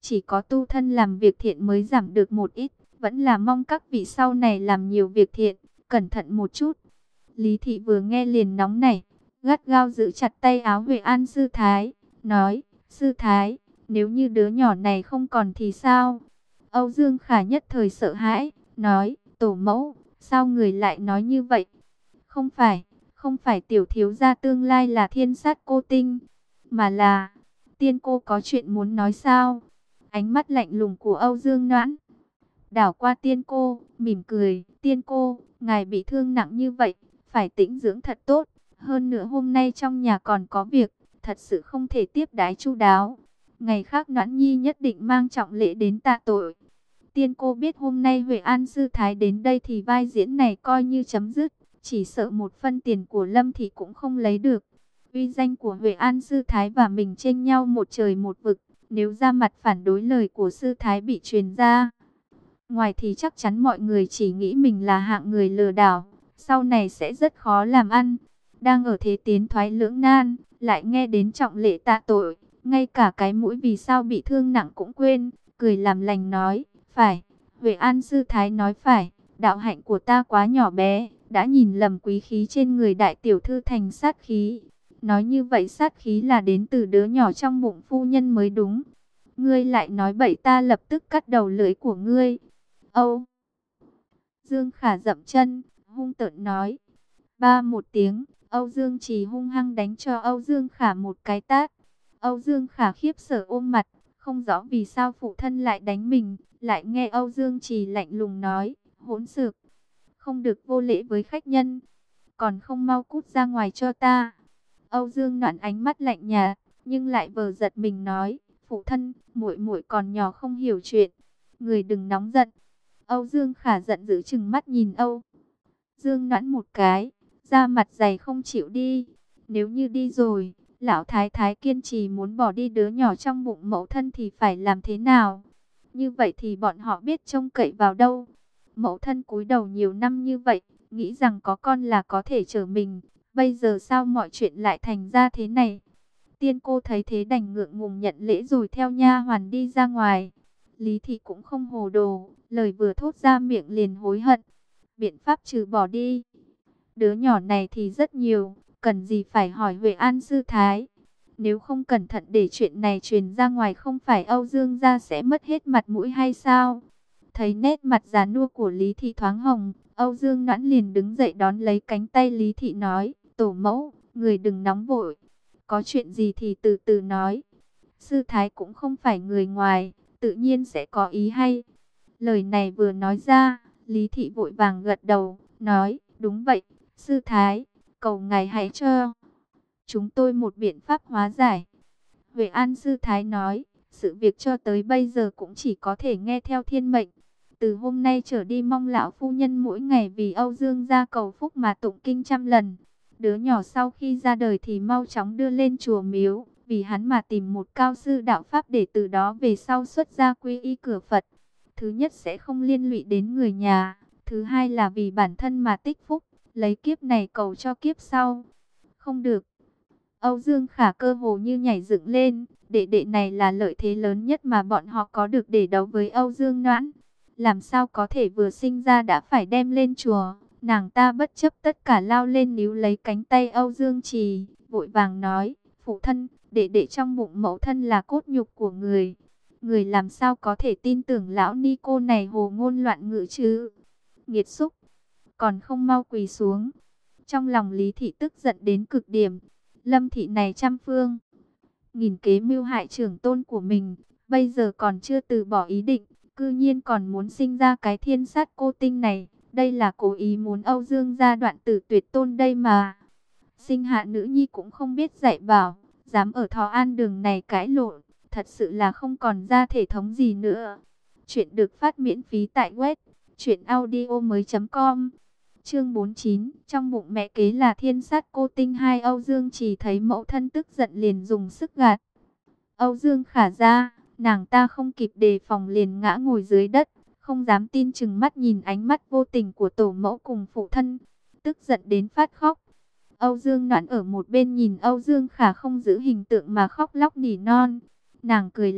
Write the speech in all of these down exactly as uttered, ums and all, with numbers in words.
chỉ có tu thân làm việc thiện mới giảm được một ít, vẫn là mong các vị sau này làm nhiều việc thiện, cẩn thận một chút. Lý thị vừa nghe liền nóng nảy, gắt gao giữ chặt tay áo Huệ An sư thái, nói, sư thái, nếu như đứa nhỏ này không còn thì sao? Âu Dương Khả nhất thời sợ hãi, nói, tổ mẫu, sao người lại nói như vậy? Không phải, không phải tiểu thiếu gia tương lai là thiên sát cô tinh, mà là, tiên cô có chuyện muốn nói sao? Ánh mắt lạnh lùng của Âu Dương Noãn đảo qua tiên cô, mỉm cười, tiên cô, ngài bị thương nặng như vậy, phải tĩnh dưỡng thật tốt, hơn nữa hôm nay trong nhà còn có việc, thật sự không thể tiếp đái chu đáo. Ngày khác Noãn Nhi nhất định mang trọng lễ đến tạ tội. Tiên cô biết hôm nay Huệ An sư thái đến đây thì vai diễn này coi như chấm dứt, chỉ sợ một phân tiền của Lâm thì cũng không lấy được. Uy danh của Huệ An sư thái và mình chênh nhau một trời một vực, nếu ra mặt phản đối lời của sư thái bị truyền ra ngoài thì chắc chắn mọi người chỉ nghĩ mình là hạng người lừa đảo, sau này sẽ rất khó làm ăn. Đang ở thế tiến thoái lưỡng nan, lại nghe đến trọng lễ tạ tội, ngay cả cái mũi vì sao bị thương nặng cũng quên, cười làm lành nói, phải, Huệ An sư thái nói phải, đạo hạnh của ta quá nhỏ bé, đã nhìn lầm quý khí trên người đại tiểu thư thành sát khí. Nói như vậy sát khí là đến từ đứa nhỏ trong bụng phu nhân mới đúng. Ngươi lại nói bậy, ta lập tức cắt đầu lưỡi của ngươi. Âu Dương Khả dậm chân, hung tợn nói. Ba một tiếng, Âu Dương Trì hung hăng đánh cho Âu Dương Khả một cái tát. Âu Dương Khả khiếp sợ ôm mặt, không rõ vì sao phụ thân lại đánh mình. Lại nghe Âu Dương Trì lạnh lùng nói, hỗn xược, không được vô lễ với khách nhân, còn không mau cút ra ngoài cho ta. Âu Dương Noãn ánh mắt lạnh nhạt, nhưng lại vờ giật mình nói, phụ thân, muội muội còn nhỏ không hiểu chuyện, người đừng nóng giận. Âu Dương Khả giận dữ chừng mắt nhìn Âu Dương Noãn một cái, da mặt dày không chịu đi. Nếu như đi rồi, lão thái thái kiên trì muốn bỏ đi đứa nhỏ trong bụng mẫu thân thì phải làm thế nào? Như vậy thì bọn họ biết trông cậy vào đâu? Mẫu thân cúi đầu nhiều năm như vậy, nghĩ rằng có con là có thể chở mình. Bây giờ sao mọi chuyện lại thành ra thế này? Tiên cô thấy thế đành ngượng ngùng nhận lễ rồi theo nha hoàn đi ra ngoài. Lý thị cũng không hồ đồ, lời vừa thốt ra miệng liền hối hận. Biện pháp trừ bỏ đi đứa nhỏ này thì rất nhiều, cần gì phải hỏi Huệ An sư thái. Nếu không cẩn thận để chuyện này truyền ra ngoài, không phải Âu Dương gia sẽ mất hết mặt mũi hay sao? Thấy nét mặt già nua của Lý thị thoáng hồng, Âu Dương Noãn liền đứng dậy đón lấy cánh tay Lý thị nói, tổ mẫu, người đừng nóng vội, có chuyện gì thì từ từ nói. Sư thái cũng không phải người ngoài, tự nhiên sẽ có ý hay. Lời này vừa nói ra, Lý thị vội vàng gật đầu, nói, đúng vậy, sư thái, cầu ngài hãy cho chúng tôi một biện pháp hóa giải. Huệ An sư thái nói, sự việc cho tới bây giờ cũng chỉ có thể nghe theo thiên mệnh. Từ hôm nay trở đi mong lão phu nhân mỗi ngày vì Âu Dương gia cầu phúc mà tụng kinh trăm lần. Đứa nhỏ sau khi ra đời thì mau chóng đưa lên chùa miếu, vì hắn mà tìm một cao sư đạo pháp để từ đó về sau xuất gia quy y cửa Phật. Thứ nhất sẽ không liên lụy đến người nhà, thứ hai là vì bản thân mà tích phúc, lấy kiếp này cầu cho kiếp sau. Không được. Âu Dương Khả cơ hồ như nhảy dựng lên, đệ đệ này là lợi thế lớn nhất mà bọn họ có được để đấu với Âu Dương Noãn. Làm sao có thể vừa sinh ra đã phải đem lên chùa? Nàng ta bất chấp tất cả lao lên níu lấy cánh tay Âu Dương Trì, vội vàng nói, phụ thân, đệ đệ trong bụng mẫu thân là cốt nhục của người. Người làm sao có thể tin tưởng lão ni cô này hồ ngôn loạn ngữ chứ? Nghiệt xúc, còn không mau quỳ xuống. Trong lòng Lý thị tức giận đến cực điểm. Lâm thị này trăm phương nghìn kế mưu hại trưởng tôn của mình, bây giờ còn chưa từ bỏ ý định, cư nhiên còn muốn sinh ra cái thiên sát cô tinh này. Đây là cố ý muốn Âu Dương gia đoạn tử tuyệt tôn đây mà. Sinh hạ nữ nhi cũng không biết dạy bảo, dám ở Thọ An đường này cãi lộn, thật sự là không còn ra thể thống gì nữa. Chuyện được phát miễn phí tại web truyện audio mới chấm com. Chương bốn mươi chín, trong bụng mẹ kế là thiên sát cô tinh hai. Âu Dương chỉ thấy mẫu thân tức giận liền dùng sức gạt Âu Dương Khả ra, nàng ta không kịp đề phòng liền ngã ngồi dưới đất, không dám tin chừng mắt nhìn ánh mắt vô tình của tổ mẫu cùng phụ thân, tức giận đến phát khóc. Âu Dương Noãn ở một bên nhìn Âu Dương Khả không giữ hình tượng mà khóc lóc nỉ non, nàng cười lạnh,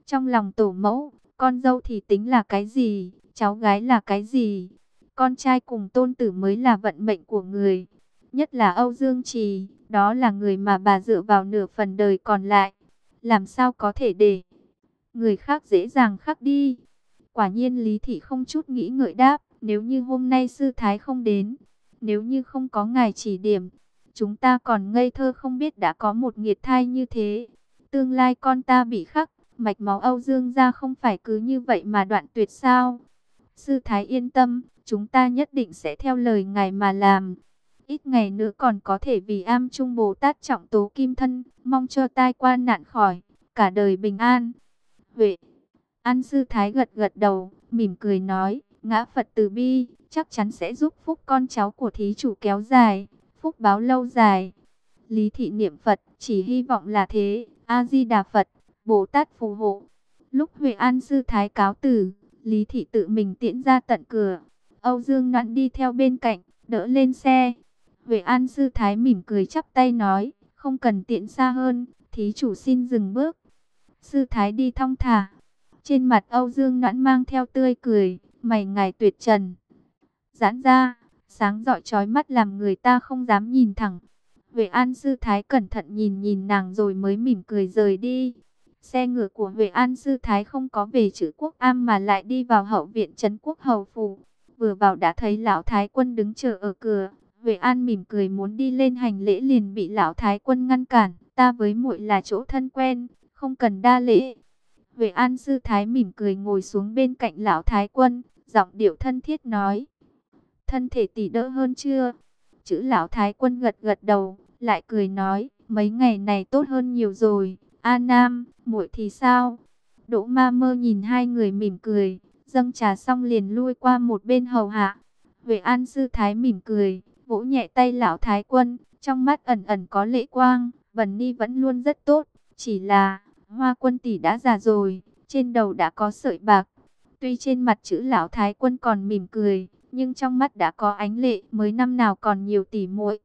Trong lòng tổ mẫu, con dâu thì tính là cái gì, cháu gái là cái gì? Con trai cùng tôn tử mới là vận mệnh của người. Nhất là Âu Dương Trì, đó là người mà bà dựa vào nửa phần đời còn lại. Làm sao có thể để người khác dễ dàng khắc đi? Quả nhiên Lý Thị không chút nghĩ ngợi đáp, nếu như hôm nay sư thái không đến, nếu như không có ngài chỉ điểm, chúng ta còn ngây thơ không biết đã có một nghiệt thai như thế. Tương lai con ta bị khắc, mạch máu Âu Dương gia không phải cứ như vậy mà đoạn tuyệt sao? Sư thái yên tâm, chúng ta nhất định sẽ theo lời ngài mà làm. Ít ngày nữa còn có thể vì am trung Bồ Tát trọng tố kim thân, mong cho tai qua nạn khỏi, cả đời bình an. Huệ An sư thái gật gật đầu, mỉm cười nói, ngã Phật từ bi, chắc chắn sẽ giúp phúc con cháu của thí chủ kéo dài, phúc báo lâu dài. Lý Thị niệm Phật, chỉ hy vọng là thế. A Di Đà Phật, Bồ Tát phù hộ. Lúc Huệ An sư thái cáo từ, Lý Thị tự mình tiễn ra tận cửa. Âu Dương Noãn đi theo bên cạnh, đỡ lên xe. Huệ An sư thái mỉm cười chắp tay nói, không cần tiễn xa hơn, thí chủ xin dừng bước. Sư thái đi thong thả. Trên mặt Âu Dương Noãn mang theo tươi cười, mày ngài tuyệt trần giãn ra, sáng rọi chói mắt làm người ta không dám nhìn thẳng. Huệ An sư thái cẩn thận nhìn nhìn nàng rồi mới mỉm cười rời đi. Xe ngựa của Huệ An sư thái không có về chữ Quốc Am mà lại đi vào hậu viện trấn Quốc Hầu phủ. Vừa vào đã thấy lão thái quân đứng chờ ở cửa. Huệ An mỉm cười muốn đi lên hành lễ liền bị lão thái quân ngăn cản. Ta với muội là chỗ thân quen, không cần đa lễ. Huệ An sư thái mỉm cười ngồi xuống bên cạnh lão thái quân, giọng điệu thân thiết nói: thân thể tỷ đỡ hơn chưa? Chữ lão thái quân gật gật đầu, lại cười nói: mấy ngày này tốt hơn nhiều rồi. A Nam, muội thì sao? Đỗ Ma Mơ nhìn hai người mỉm cười, dâng trà xong liền lui qua một bên hầu hạ. Huệ An sư thái mỉm cười, vỗ nhẹ tay lão thái quân, trong mắt ẩn ẩn có lệ quang. Vân Ni vẫn luôn rất tốt, chỉ là Hoa quân tỷ đã già rồi, trên đầu đã có sợi bạc. Tuy trên mặt chữ lão thái quân còn mỉm cười, nhưng trong mắt đã có ánh lệ. Mới năm nào còn nhiều tỉ muội,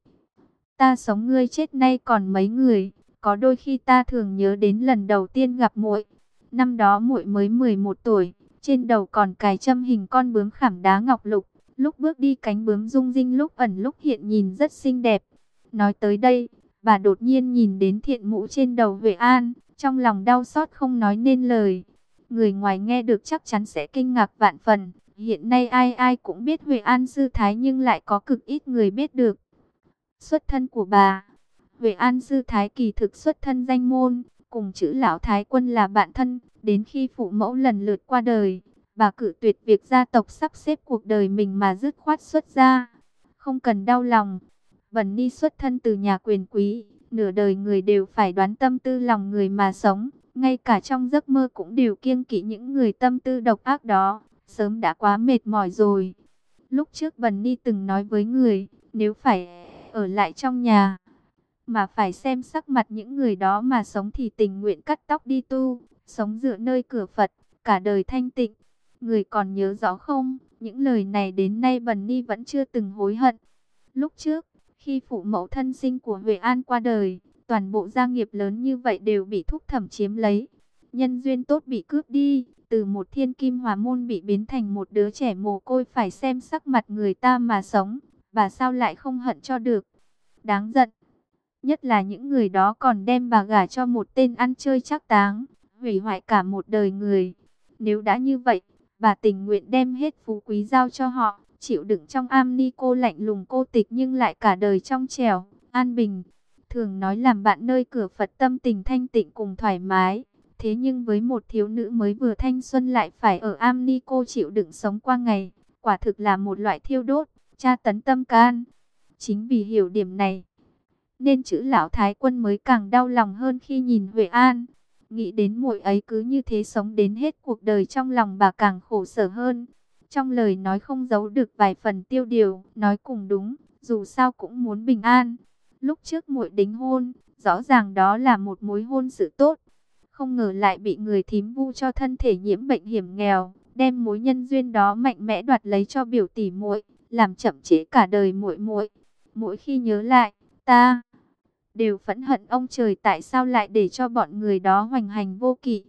ta sống ngươi chết nay còn mấy người. Có đôi khi ta thường nhớ đến lần đầu tiên gặp muội. Năm đó muội mới mười một tuổi, trên đầu còn cài châm hình con bướm khảm đá ngọc lục. Lúc bước đi cánh bướm rung rinh lúc ẩn lúc hiện nhìn rất xinh đẹp. Nói tới đây, bà đột nhiên nhìn đến thiện mũ trên đầu Huệ An, trong lòng đau xót không nói nên lời. Người ngoài nghe được chắc chắn sẽ kinh ngạc vạn phần. Hiện nay ai ai cũng biết Huệ An sư thái nhưng lại có cực ít người biết được xuất thân của bà. Huệ An sư thái kỳ thực xuất thân danh môn, cùng chữ lão thái quân là bạn thân. Đến khi phụ mẫu lần lượt qua đời, bà cự tuyệt việc gia tộc sắp xếp cuộc đời mình mà dứt khoát xuất gia. Không cần đau lòng, Vân Ni xuất thân từ nhà quyền quý, nửa đời người đều phải đoán tâm tư lòng người mà sống. Ngay cả trong giấc mơ cũng đều kiêng kỵ những người tâm tư độc ác đó. Sớm đã quá mệt mỏi rồi. Lúc trước Vân Ni từng nói với người, nếu phải ở lại trong nhà mà phải xem sắc mặt những người đó mà sống thì tình nguyện cắt tóc đi tu, sống dựa nơi cửa Phật, cả đời thanh tịnh. Người còn nhớ rõ không? Những lời này đến nay Vân Ni vẫn chưa từng hối hận. Lúc trước, khi phụ mẫu thân sinh của Huệ An qua đời, toàn bộ gia nghiệp lớn như vậy đều bị thúc thẩm chiếm lấy. Nhân duyên tốt bị cướp đi, từ một thiên kim hòa môn bị biến thành một đứa trẻ mồ côi phải xem sắc mặt người ta mà sống. Bà sao lại không hận cho được? Đáng giận. Nhất là những người đó còn đem bà gả cho một tên ăn chơi trác táng, hủy hoại cả một đời người. Nếu đã như vậy, bà tình nguyện đem hết phú quý giao cho họ, chịu đựng trong am ni cô lạnh lùng cô tịch nhưng lại cả đời trong trẻo, an bình. Thường nói làm bạn nơi cửa Phật tâm tình thanh tịnh cùng thoải mái. Thế nhưng với một thiếu nữ mới vừa thanh xuân lại phải ở am ni cô chịu đựng sống qua ngày, quả thực là một loại thiêu đốt, tra tấn tâm can. Chính vì hiểu điểm này, nên chữ lão thái quân mới càng đau lòng hơn khi nhìn Huệ An. Nghĩ đến muội ấy cứ như thế sống đến hết cuộc đời, trong lòng bà càng khổ sở hơn. Trong lời nói không giấu được vài phần tiêu điều, nói cùng đúng, dù sao cũng muốn bình an. Lúc trước muội đính hôn, rõ ràng đó là một mối hôn sự tốt. Không ngờ lại bị người thím vu cho thân thể nhiễm bệnh hiểm nghèo, đem mối nhân duyên đó mạnh mẽ đoạt lấy cho biểu tỷ muội, làm chậm trễ cả đời muội muội. Mỗi khi nhớ lại, ta đều phẫn hận ông trời tại sao lại để cho bọn người đó hoành hành vô kỵ.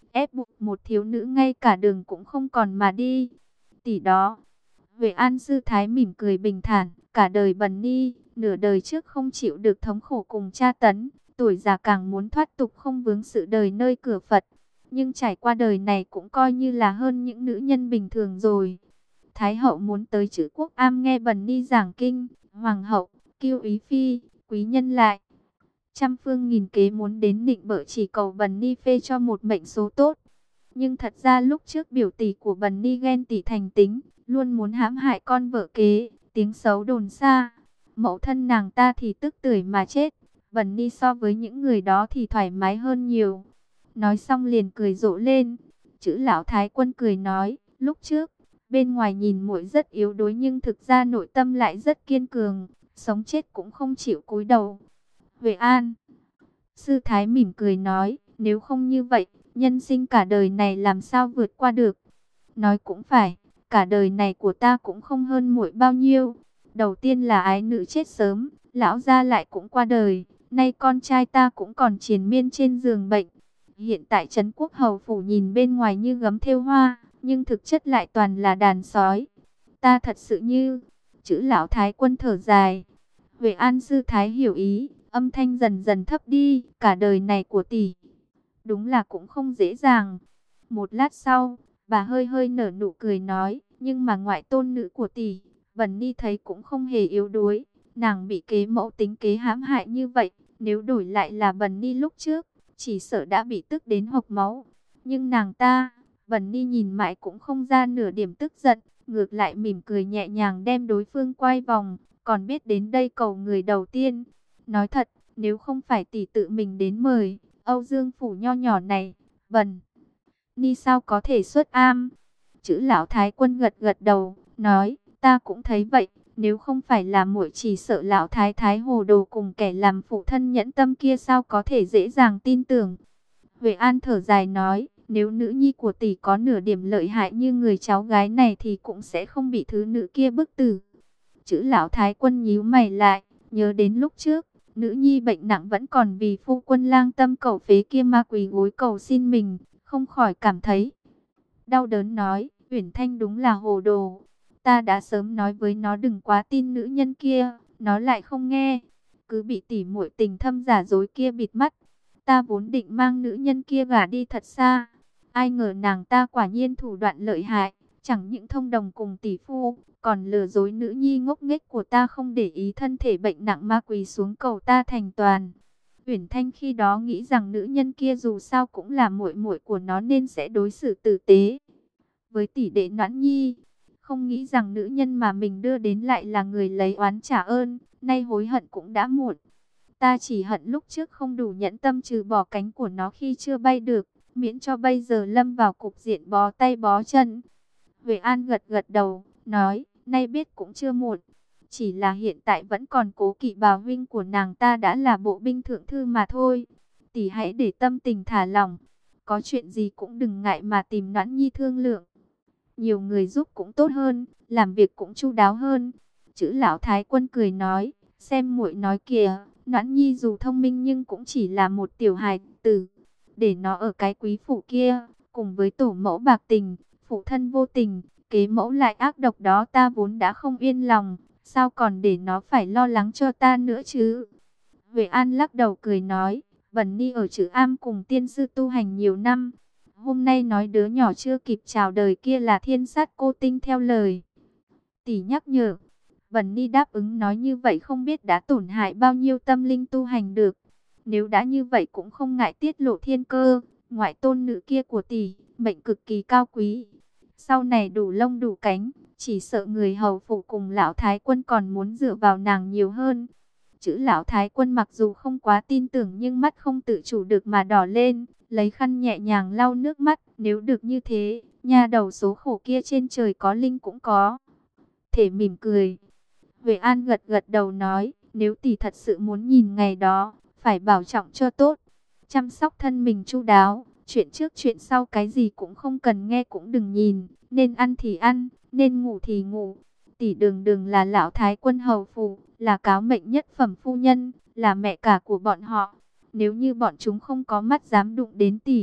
ép buộc một thiếu nữ ngay cả đường cũng không còn mà đi. Tỷ đó. Huệ An sư thái mỉm cười bình thản, cả đời bần ni, nửa đời trước không chịu được thống khổ cùng tra tấn, tuổi già càng muốn thoát tục không vướng sự đời nơi cửa Phật. Nhưng trải qua đời này cũng coi như là hơn những nữ nhân bình thường rồi. Thái hậu muốn tới chữ Quốc Am nghe bần ni giảng kinh, hoàng hậu, Kiêu Ý Phi, quý nhân lại. Trăm phương nghìn kế muốn đến nịnh bợ chỉ cầu bần ni phê cho một mệnh số tốt. Nhưng thật ra lúc trước biểu tỷ của bần ni ghen tị thành tính, luôn muốn hãm hại con vợ kế, tiếng xấu đồn xa. Mẫu thân nàng ta thì tức tưởi mà chết, bần ni so với những người đó thì thoải mái hơn nhiều. Nói xong liền cười rộ lên. Chữ lão thái quân cười nói, lúc trước, bên ngoài nhìn muội rất yếu đuối nhưng thực ra nội tâm lại rất kiên cường, sống chết cũng không chịu cúi đầu. Huệ An sư thái mỉm cười nói, nếu không như vậy, nhân sinh cả đời này làm sao vượt qua được. Nói cũng phải, cả đời này của ta cũng không hơn muội bao nhiêu. Đầu tiên là ái nữ chết sớm, lão gia lại cũng qua đời, nay con trai ta cũng còn triền miên trên giường bệnh. Hiện tại trấn Quốc hầu phủ nhìn bên ngoài như gấm thêu hoa, nhưng thực chất lại toàn là đàn sói. Ta thật sự như... Chữ lão thái quân thở dài. Huệ An sư thái hiểu ý, âm thanh dần dần thấp đi, cả đời này của tỷ. Đúng là cũng không dễ dàng. Một lát sau, bà hơi hơi nở nụ cười nói, nhưng mà ngoại tôn nữ của tỷ, bần ni thấy cũng không hề yếu đuối. Nàng bị kế mẫu tính kế hãm hại như vậy, nếu đổi lại là bần ni lúc trước, chỉ sợ đã bị tức đến hộc máu. Nhưng nàng ta, bần ni nhìn mãi cũng không ra nửa điểm tức giận, ngược lại mỉm cười nhẹ nhàng đem đối phương quay vòng, còn biết đến đây cầu người đầu tiên. Nói thật, nếu không phải tỷ tự mình đến mời, Âu Dương phủ nho nhỏ này, bần ni sao có thể xuất am. Chữ lão thái quân gật gật đầu, nói, ta cũng thấy vậy, nếu không phải là muội chỉ sợ lão thái thái hồ đồ cùng kẻ làm phụ thân nhẫn tâm kia sao có thể dễ dàng tin tưởng. Huệ An thở dài nói, nếu nữ nhi của tỷ có nửa điểm lợi hại như người cháu gái này thì cũng sẽ không bị thứ nữ kia bức tử. Chữ lão thái quân nhíu mày lại, nhớ đến lúc trước, nữ nhi bệnh nặng vẫn còn vì phu quân lang tâm cầu phế kia ma quỳ gối cầu xin mình, không khỏi cảm thấy đau đớn nói, Uyển Thanh đúng là hồ đồ. Ta đã sớm nói với nó đừng quá tin nữ nhân kia, nó lại không nghe, cứ bị tỉ muội tình thâm giả dối kia bịt mắt. Ta vốn định mang nữ nhân kia gả đi thật xa, ai ngờ nàng ta quả nhiên thủ đoạn lợi hại, chẳng những thông đồng cùng tỷ phu, còn lừa dối nữ nhi ngốc nghếch của ta không để ý thân thể bệnh nặng ma quỳ xuống cầu ta thành toàn. Uyển Thanh khi đó nghĩ rằng nữ nhân kia dù sao cũng là muội muội của nó nên sẽ đối xử tử tế với tỷ đệ Noãn Nhi, không nghĩ rằng nữ nhân mà mình đưa đến lại là người lấy oán trả ơn, nay hối hận cũng đã muộn. Ta chỉ hận lúc trước không đủ nhẫn tâm trừ bỏ cánh của nó khi chưa bay được, miễn cho bây giờ lâm vào cục diện bó tay bó chân. Huệ An gật gật đầu, nói, nay biết cũng chưa muộn. Chỉ là hiện tại vẫn còn cố kỵ bà huynh của nàng ta đã là bộ binh thượng thư mà thôi. Tỷ hãy để tâm tình thả lỏng. Có chuyện gì cũng đừng ngại mà tìm Noãn Nhi thương lượng. Nhiều người giúp cũng tốt hơn, làm việc cũng chu đáo hơn. Chữ lão thái quân cười nói, xem muội nói kìa, Noãn Nhi dù thông minh nhưng cũng chỉ là một tiểu hài tử. Để nó ở cái quý phủ kia, cùng với tổ mẫu bạc tình, phụ thân vô tình, kế mẫu lại ác độc đó ta vốn đã không yên lòng. Sao còn để nó phải lo lắng cho ta nữa chứ? Huệ An lắc đầu cười nói, bần ni ở chữ am cùng tiên sư tu hành nhiều năm. Hôm nay nói đứa nhỏ chưa kịp chào đời kia là thiên sát cô tinh theo lời tỷ nhắc nhở. Bần ni đáp ứng nói như vậy không biết đã tổn hại bao nhiêu tâm linh tu hành được. Nếu đã như vậy cũng không ngại tiết lộ thiên cơ. Ngoại tôn nữ kia của tỷ, mệnh cực kỳ cao quý. Sau này đủ lông đủ cánh, chỉ sợ người hầu phủ cùng lão thái quân còn muốn dựa vào nàng nhiều hơn. Chữ lão thái quân mặc dù không quá tin tưởng nhưng mắt không tự chủ được mà đỏ lên, lấy khăn nhẹ nhàng lau nước mắt. Nếu được như thế, nha đầu số khổ kia trên trời có linh cũng có thể mỉm cười. Huệ An gật gật đầu nói, nếu tỷ thật sự muốn nhìn ngày đó, phải bảo trọng cho tốt, chăm sóc thân mình chu đáo, chuyện trước chuyện sau cái gì cũng không cần nghe cũng đừng nhìn, nên ăn thì ăn, nên ngủ thì ngủ. Tỷ đường đường là lão thái quân hầu phủ, là cáo mệnh nhất phẩm phu nhân, là mẹ cả của bọn họ. Nếu như bọn chúng không có mắt dám đụng đến tỷ,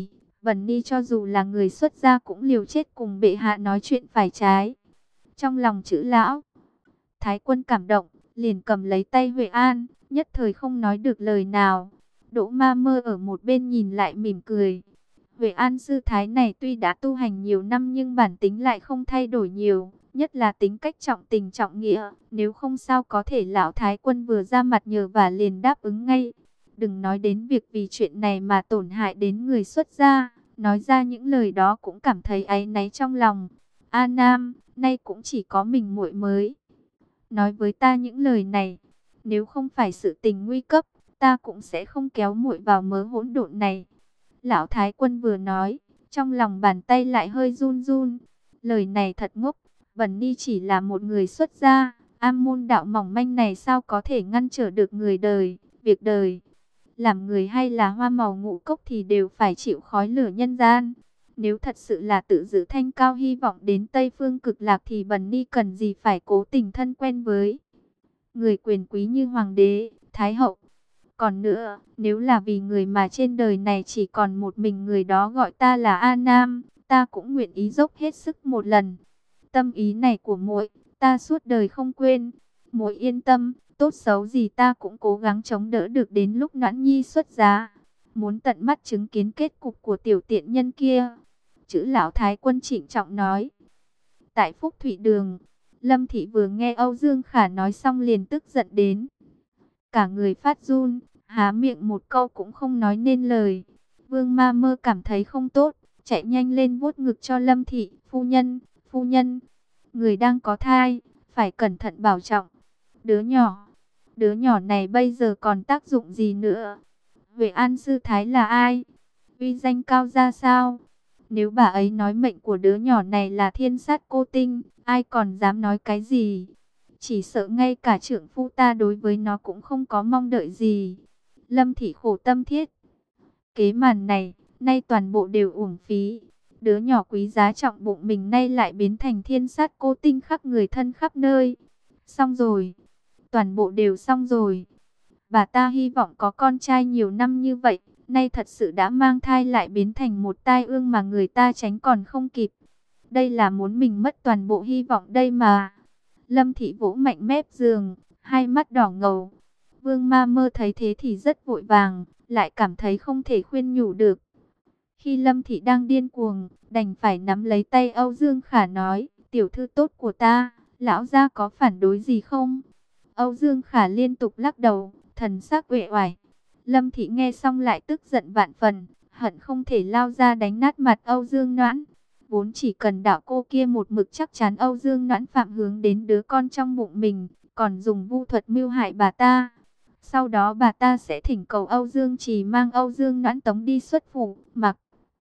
Bẩn Ni cho dù là người xuất gia cũng liều chết cùng bệ hạ nói chuyện phải trái. Trong lòng chữ lão Thái Quân cảm động, liền cầm lấy tay Huệ An, nhất thời không nói được lời nào. Đỗ Ma Mơ ở một bên nhìn lại mỉm cười. Huệ An sư thái này tuy đã tu hành nhiều năm nhưng bản tính lại không thay đổi nhiều, nhất là tính cách trọng tình trọng nghĩa, nếu không sao có thể lão Thái Quân vừa ra mặt nhờ và liền đáp ứng ngay. Đừng nói đến việc vì chuyện này mà tổn hại đến người xuất gia, nói ra những lời đó cũng cảm thấy áy náy trong lòng. A Nam, nay cũng chỉ có mình muội mới nói với ta những lời này, nếu không phải sự tình nguy cấp, ta cũng sẽ không kéo muội vào mớ hỗn độn này. Lão Thái Quân vừa nói, trong lòng bàn tay lại hơi run run. Lời này thật ngốc, Bẩn Ni chỉ là một người xuất gia, am môn đạo mỏng manh này sao có thể ngăn trở được người đời, việc đời. Làm người hay là hoa màu ngũ cốc thì đều phải chịu khói lửa nhân gian. Nếu thật sự là tự giữ thanh cao hy vọng đến Tây Phương Cực Lạc thì Bẩn Ni cần gì phải cố tình thân quen với người quyền quý như Hoàng đế, Thái hậu. Còn nữa, nếu là vì người mà trên đời này chỉ còn một mình người đó gọi ta là A Nam, ta cũng nguyện ý dốc hết sức một lần. Tâm ý này của muội, ta suốt đời không quên. Muội yên tâm, tốt xấu gì ta cũng cố gắng chống đỡ được đến lúc Noãn Nhi xuất giá. Muốn tận mắt chứng kiến kết cục của tiểu tiện nhân kia. Chữ lão Thái Quân trịnh trọng nói. Tại Phúc Thụy Đường, Lâm Thị vừa nghe Âu Dương Khả nói xong liền tức giận đến. Cả người phát run, há miệng một câu cũng không nói nên lời. Vương Ma Mơ cảm thấy không tốt, chạy nhanh lên vuốt ngực cho Lâm Thị. Phu nhân, phu nhân, người đang có thai, phải cẩn thận bảo trọng. Đứa nhỏ, đứa nhỏ này bây giờ còn tác dụng gì nữa? Huệ An sư thái là ai? Uy danh cao ra sao? Nếu bà ấy nói mệnh của đứa nhỏ này là thiên sát cô tinh, ai còn dám nói cái gì? Chỉ sợ ngay cả trưởng phu ta đối với nó cũng không có mong đợi gì. Lâm Thị khổ tâm thiết. Kế màn này, nay toàn bộ đều uổng phí. Đứa nhỏ quý giá trọng bụng mình nay lại biến thành thiên sát cô tinh khắp người thân khắp nơi. Xong rồi. Toàn bộ đều xong rồi. Bà ta hy vọng có con trai nhiều năm như vậy, nay thật sự đã mang thai lại biến thành một tai ương mà người ta tránh còn không kịp. Đây là muốn mình mất toàn bộ hy vọng đây mà. Lâm Thị vỗ mạnh mép giường, hai mắt đỏ ngầu. Vương Ma Mơ thấy thế thì rất vội vàng, lại cảm thấy không thể khuyên nhủ được. Khi Lâm Thị đang điên cuồng, đành phải nắm lấy tay Âu Dương Khả nói, tiểu thư tốt của ta, lão gia có phản đối gì không? Âu Dương Khả liên tục lắc đầu, thần sắc uể oải. Lâm Thị nghe xong lại tức giận vạn phần, hận không thể lao ra đánh nát mặt Âu Dương Noãn. Vốn chỉ cần đạo cô kia một mực chắc chắn Âu Dương Noãn phạm hướng đến đứa con trong bụng mình, còn dùng vu thuật mưu hại bà ta. Sau đó bà ta sẽ thỉnh cầu Âu Dương Trì mang Âu Dương Noãn tống đi xuất phủ, mặc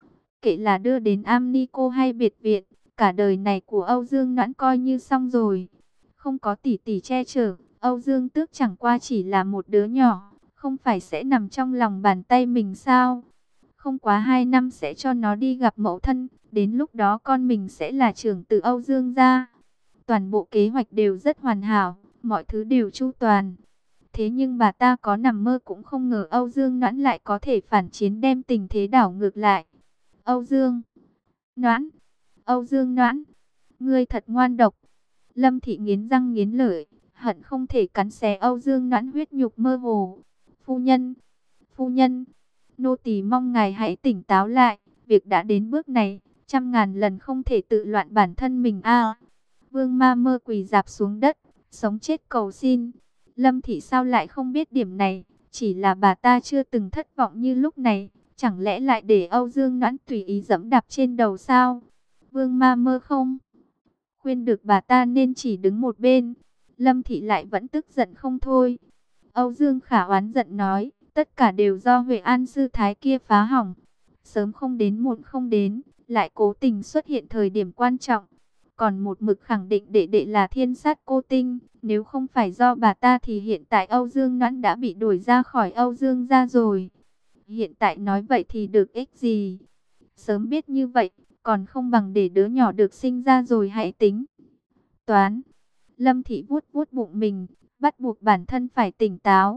kệ là đưa đến am ni cô hay biệt viện, cả đời này của Âu Dương Noãn coi như xong rồi. Không có tỷ tỷ che chở, Âu Dương Tước chẳng qua chỉ là một đứa nhỏ, không phải sẽ nằm trong lòng bàn tay mình sao? Không quá hai năm sẽ cho nó đi gặp mẫu thân, đến lúc đó con mình sẽ là trưởng tử Âu Dương gia. Toàn bộ kế hoạch đều rất hoàn hảo, mọi thứ đều chu toàn. Thế nhưng bà ta có nằm mơ cũng không ngờ Âu Dương Noãn lại có thể phản chiến đem tình thế đảo ngược lại. Âu Dương Noãn, Âu Dương Noãn, ngươi thật ngoan độc. Lâm Thị nghiến răng nghiến lợi, hận không thể cắn xé Âu Dương Noãn huyết nhục mơ hồ. Phu nhân, phu nhân, nô tỳ mong ngài hãy tỉnh táo lại, việc đã đến bước này, trăm ngàn lần không thể tự loạn bản thân mình a. Vương Ma Mơ quỳ rạp xuống đất, sống chết cầu xin. Lâm Thị sao lại không biết điểm này, chỉ là bà ta chưa từng thất vọng như lúc này, chẳng lẽ lại để Âu Dương Noãn tùy ý dẫm đạp trên đầu sao? Vương Ma Mơ không khuyên được bà ta nên chỉ đứng một bên. Lâm Thị lại vẫn tức giận không thôi. Âu Dương Khả oán giận nói, tất cả đều do Huệ An sư thái kia phá hỏng. Sớm không đến muộn không đến, lại cố tình xuất hiện thời điểm quan trọng. Còn một mực khẳng định đệ đệ là thiên sát cô tinh. Nếu không phải do bà ta thì hiện tại Âu Dương Noãn đã bị đuổi ra khỏi Âu Dương gia rồi. Hiện tại nói vậy thì được ích gì? Sớm biết như vậy, còn không bằng để đứa nhỏ được sinh ra rồi hãy tính toán. Lâm Thị vuốt vuốt bụng mình, bắt buộc bản thân phải tỉnh táo.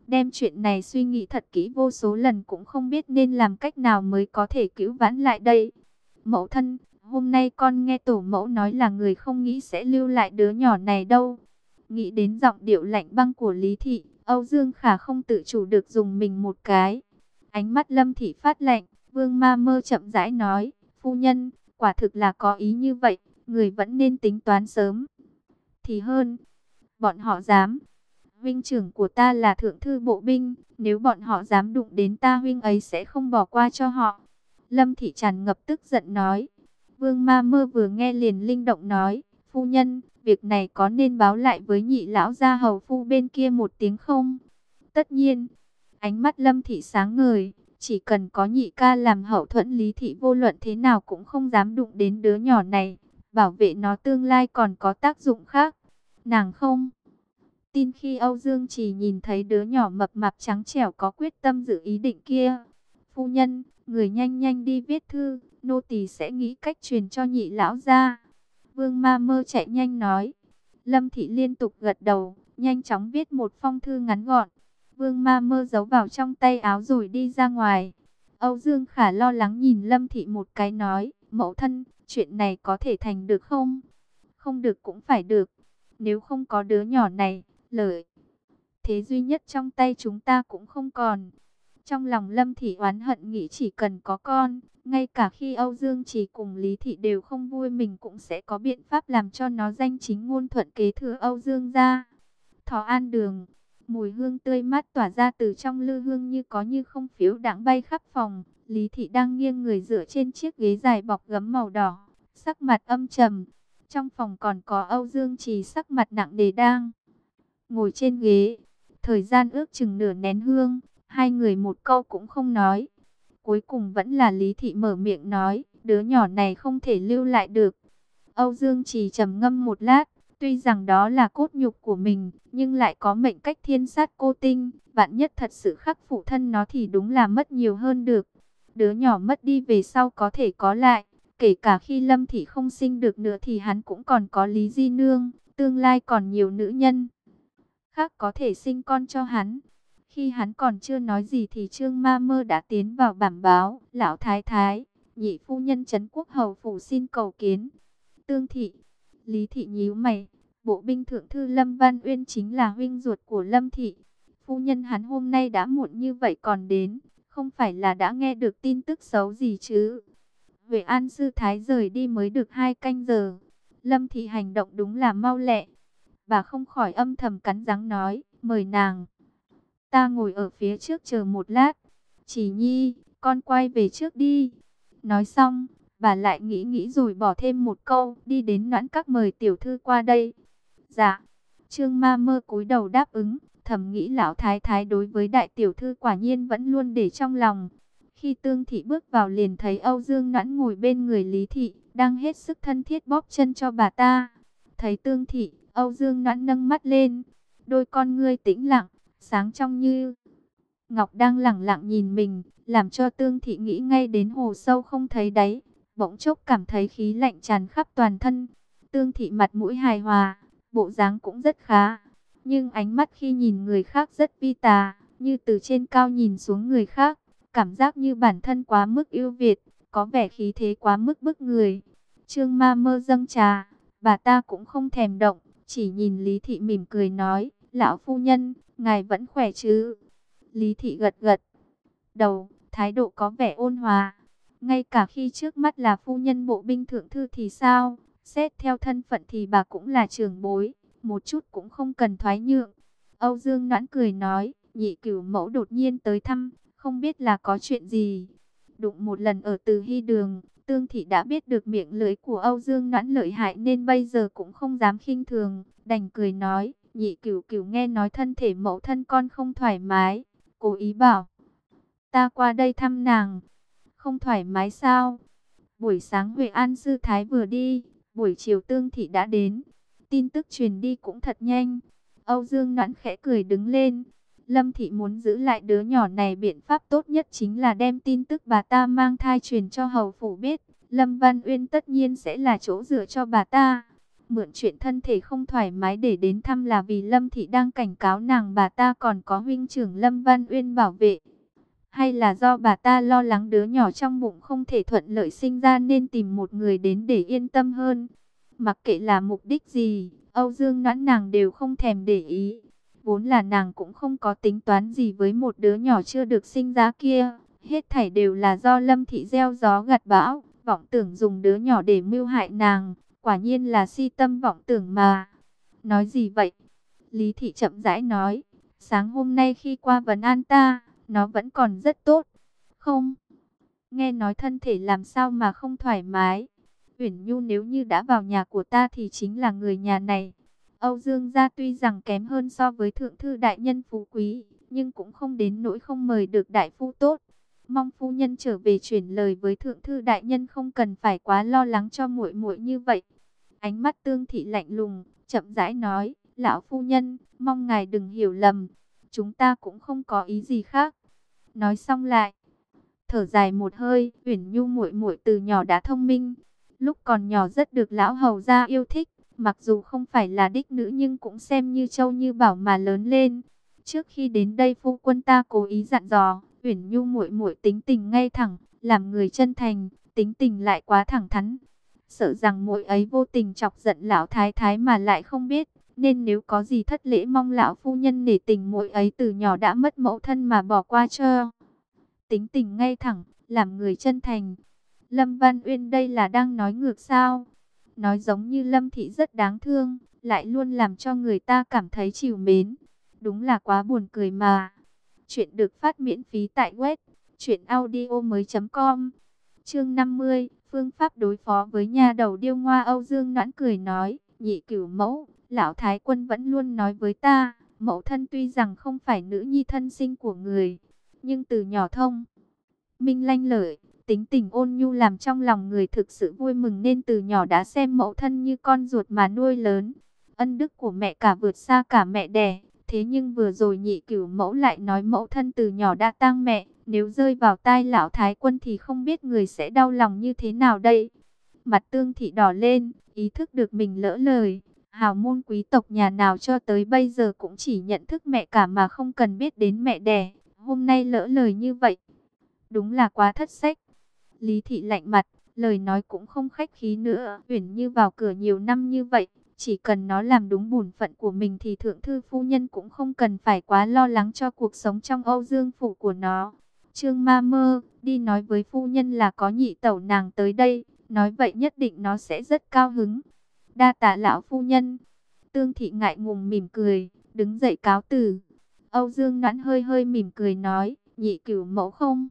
đem chuyện này suy nghĩ thật kỹ vô số lần cũng không biết nên làm cách nào mới có thể cứu vãn lại đây. Mẫu thân, hôm nay con nghe tổ mẫu nói là người không nghĩ sẽ lưu lại đứa nhỏ này đâu. Nghĩ đến giọng điệu lạnh băng của Lý Thị, Âu Dương Khả không tự chủ được dùng mình một cái. Ánh mắt Lâm Thị phát lạnh, Vương Ma Mơ chậm rãi nói, phu nhân, quả thực là có ý như vậy, người vẫn nên tính toán sớm thì hơn. Bọn họ dám, huynh trưởng của ta là thượng thư bộ binh, nếu bọn họ dám đụng đến ta huynh ấy sẽ không bỏ qua cho họ. Lâm Thị tràn ngập tức giận nói. Vương Ma Mơ vừa nghe liền linh động nói, phu nhân, việc này có nên báo lại với nhị lão gia hầu phu bên kia một tiếng không? Tất nhiên. Ánh mắt Lâm Thị sáng ngời, chỉ cần có nhị ca làm hậu thuẫn, Lý Thị vô luận thế nào cũng không dám đụng đến đứa nhỏ này, bảo vệ nó tương lai còn có tác dụng khác. Nàng không tin khi Âu Dương chỉ nhìn thấy đứa nhỏ mập mạp trắng trẻo có quyết tâm giữ ý định kia. Phu nhân, người nhanh nhanh đi viết thư, nô tỳ sẽ nghĩ cách truyền cho nhị lão gia. Vương Ma Mơ chạy nhanh nói. Lâm Thị liên tục gật đầu, nhanh chóng viết một phong thư ngắn gọn. Vương Ma Mơ giấu vào trong tay áo rồi đi ra ngoài. Âu Dương Khả lo lắng nhìn Lâm Thị một cái nói, mẫu thân, chuyện này có thể thành được không? Không được cũng phải được. Nếu không có đứa nhỏ này, lợi thế duy nhất trong tay chúng ta cũng không còn. Trong lòng Lâm Thị oán hận nghĩ chỉ cần có con, ngay cả khi Âu Dương Chỉ cùng Lý Thị đều không vui, mình cũng sẽ có biện pháp làm cho nó danh chính ngôn thuận kế thừa Âu Dương gia. Thọ An Đường, mùi hương tươi mát tỏa ra từ trong lư hương như có như không, phiếu đãng bay khắp phòng. Lý Thị đang nghiêng người dựa trên chiếc ghế dài bọc gấm màu đỏ, sắc mặt âm trầm. Trong phòng còn có Âu Dương Trì sắc mặt nặng nề đang ngồi trên ghế. Thời gian ước chừng nửa nén hương, hai người một câu cũng không nói. Cuối cùng vẫn là Lý Thị mở miệng nói, đứa nhỏ này không thể lưu lại được. Âu Dương Trì trầm ngâm một lát, tuy rằng đó là cốt nhục của mình, nhưng lại có mệnh cách thiên sát cô tinh. Vạn nhất thật sự khắc phụ thân nó thì đúng là mất nhiều hơn được. Đứa nhỏ mất đi về sau có thể có lại. Kể cả khi Lâm Thị không sinh được nữa thì hắn cũng còn có Lý Di Nương, tương lai còn nhiều nữ nhân khác có thể sinh con cho hắn. Khi hắn còn chưa nói gì thì Trương Ma Mơ đã tiến vào bẩm báo, lão thái thái, nhị phu nhân Trấn Quốc hầu phủ xin cầu kiến. Tương Thị, Lý Thị nhíu mày, bộ binh thượng thư Lâm Văn Uyên chính là huynh ruột của Lâm Thị. Phu nhân hắn hôm nay đã muộn như vậy còn đến, không phải là đã nghe được tin tức xấu gì chứ? Về An sư thái rời đi mới được hai canh giờ. Lâm Thị hành động đúng là mau lẹ. Bà không khỏi âm thầm cắn răng nói, mời nàng ta ngồi ở phía trước chờ một lát. Chỉ Nhi, con quay về trước đi. Nói xong, bà lại nghĩ nghĩ rồi bỏ thêm một câu, đi đến Noãn Các mời tiểu thư qua đây. Dạ. Trương Ma Mơ cúi đầu đáp ứng, thầm nghĩ lão thái thái đối với đại tiểu thư quả nhiên vẫn luôn để trong lòng. Khi Tương Thị bước vào liền thấy Âu Dương Noãn ngồi bên người Lý Thị, đang hết sức thân thiết bóp chân cho bà ta. Thấy Tương Thị, Âu Dương Noãn nâng mắt lên, đôi con ngươi tĩnh lặng, sáng trong như ngọc đang lẳng lặng nhìn mình, làm cho Tương Thị nghĩ ngay đến hồ sâu không thấy đáy, bỗng chốc cảm thấy khí lạnh tràn khắp toàn thân. Tương Thị mặt mũi hài hòa, bộ dáng cũng rất khá, nhưng ánh mắt khi nhìn người khác rất vi tà, như từ trên cao nhìn xuống người khác, cảm giác như bản thân quá mức ưu việt, có vẻ khí thế quá mức bức người. Trương Ma Mơ dâng trà, bà ta cũng không thèm động, chỉ nhìn Lý Thị mỉm cười nói, lão phu nhân, ngài vẫn khỏe chứ? Lý Thị gật gật đầu, thái độ có vẻ ôn hòa. Ngay cả khi trước mắt là phu nhân bộ binh thượng thư thì sao? Xét theo thân phận thì bà cũng là trưởng bối, một chút cũng không cần thoái nhượng. Âu Dương Noãn cười nói, nhị cửu mẫu đột nhiên tới thăm, không biết là có chuyện gì. Đụng một lần ở Từ Hy Đường, Tương Thị đã biết được miệng lưỡi của Âu Dương Noãn lợi hại nên bây giờ cũng không dám khinh thường, đành cười nói, nhị cửu cửu nghe nói thân thể mẫu thân con không thoải mái, cố ý bảo ta qua đây thăm nàng. Không thoải mái sao? Buổi sáng Huệ An sư thái vừa đi, buổi chiều Tương Thị đã đến, tin tức truyền đi cũng thật nhanh. Âu Dương Noãn khẽ cười đứng lên. Lâm Thị muốn giữ lại đứa nhỏ này, biện pháp tốt nhất chính là đem tin tức bà ta mang thai truyền cho hầu phủ biết. Lâm Văn Uyên tất nhiên sẽ là chỗ dựa cho bà ta. Mượn chuyện thân thể không thoải mái để đến thăm là vì Lâm Thị đang cảnh cáo nàng bà ta còn có huynh trưởng Lâm Văn Uyên bảo vệ. Hay là do bà ta lo lắng đứa nhỏ trong bụng không thể thuận lợi sinh ra nên tìm một người đến để yên tâm hơn. Mặc kệ là mục đích gì, Âu Dương Noãn nàng đều không thèm để ý. Vốn là nàng cũng không có tính toán gì với một đứa nhỏ chưa được sinh ra kia. Hết thảy đều là do Lâm Thị gieo gió gặt bão, vọng tưởng dùng đứa nhỏ để mưu hại nàng. Quả nhiên là si tâm vọng tưởng mà. Nói gì vậy? Lý Thị chậm rãi nói. Sáng hôm nay khi qua vấn an ta, nó vẫn còn rất tốt. Không, nghe nói thân thể làm sao mà không thoải mái. Uyển Nhu nếu như đã vào nhà của ta thì chính là người nhà này. Âu Dương gia tuy rằng kém hơn so với thượng thư đại nhân phú quý, nhưng cũng không đến nỗi không mời được đại phu tốt. Mong phu nhân trở về chuyển lời với thượng thư đại nhân không cần phải quá lo lắng cho muội muội như vậy. Ánh mắt Tương Thị lạnh lùng, chậm rãi nói, lão phu nhân, mong ngài đừng hiểu lầm, chúng ta cũng không có ý gì khác. Nói xong lại thở dài một hơi, Uyển Nhu muội muội từ nhỏ đã thông minh, lúc còn nhỏ rất được lão hầu gia yêu thích, mặc dù không phải là đích nữ nhưng cũng xem như châu như bảo mà lớn lên. Trước khi đến đây phu quân ta cố ý dặn dò, Uyển Nhu muội muội tính tình ngay thẳng, làm người chân thành, tính tình lại quá thẳng thắn. Sợ rằng muội ấy vô tình chọc giận lão thái thái mà lại không biết, nên nếu có gì thất lễ mong lão phu nhân nể tình muội ấy từ nhỏ đã mất mẫu thân mà bỏ qua cho. Tính tình ngay thẳng, làm người chân thành. Lâm Văn Uyên đây là đang nói ngược sao? Nói giống như Lâm Thị rất đáng thương, lại luôn làm cho người ta cảm thấy trìu mến. Đúng là quá buồn cười mà. Chuyện được phát miễn phí tại web truyện audio mới chấm com. Chương năm mươi, phương pháp đối phó với nhà đầu điêu ngoa. Âu Dương Noãn cười nói, nhị cửu mẫu, lão thái quân vẫn luôn nói với ta, mẫu thân tuy rằng không phải nữ nhi thân sinh của người, nhưng từ nhỏ thông minh lanh lợi, tính tình ôn nhu làm trong lòng người thực sự vui mừng nên từ nhỏ đã xem mẫu thân như con ruột mà nuôi lớn. Ân đức của mẹ cả vượt xa cả mẹ đẻ, thế nhưng vừa rồi nhị cửu mẫu lại nói mẫu thân từ nhỏ đã tang mẹ, nếu rơi vào tai lão thái quân thì không biết người sẽ đau lòng như thế nào đây. Mặt Tương Thị đỏ lên, ý thức được mình lỡ lời. Hào môn quý tộc nhà nào cho tới bây giờ cũng chỉ nhận thức mẹ cả mà không cần biết đến mẹ đẻ. Hôm nay lỡ lời như vậy, đúng là quá thất sách. Lý Thị lạnh mặt, lời nói cũng không khách khí nữa. Uyển Như vào cửa nhiều năm như vậy, chỉ cần nó làm đúng bổn phận của mình thì thượng thư phu nhân cũng không cần phải quá lo lắng cho cuộc sống trong Âu Dương phủ của nó. Trương Ma Mơ, đi nói với phu nhân là có nhị tẩu nàng tới đây, nói vậy nhất định nó sẽ rất cao hứng. Đa tạ lão phu nhân. Tương Thị ngại ngùng mỉm cười, đứng dậy cáo từ. Âu Dương Noãn hơi hơi mỉm cười nói, nhị cửu mẫu không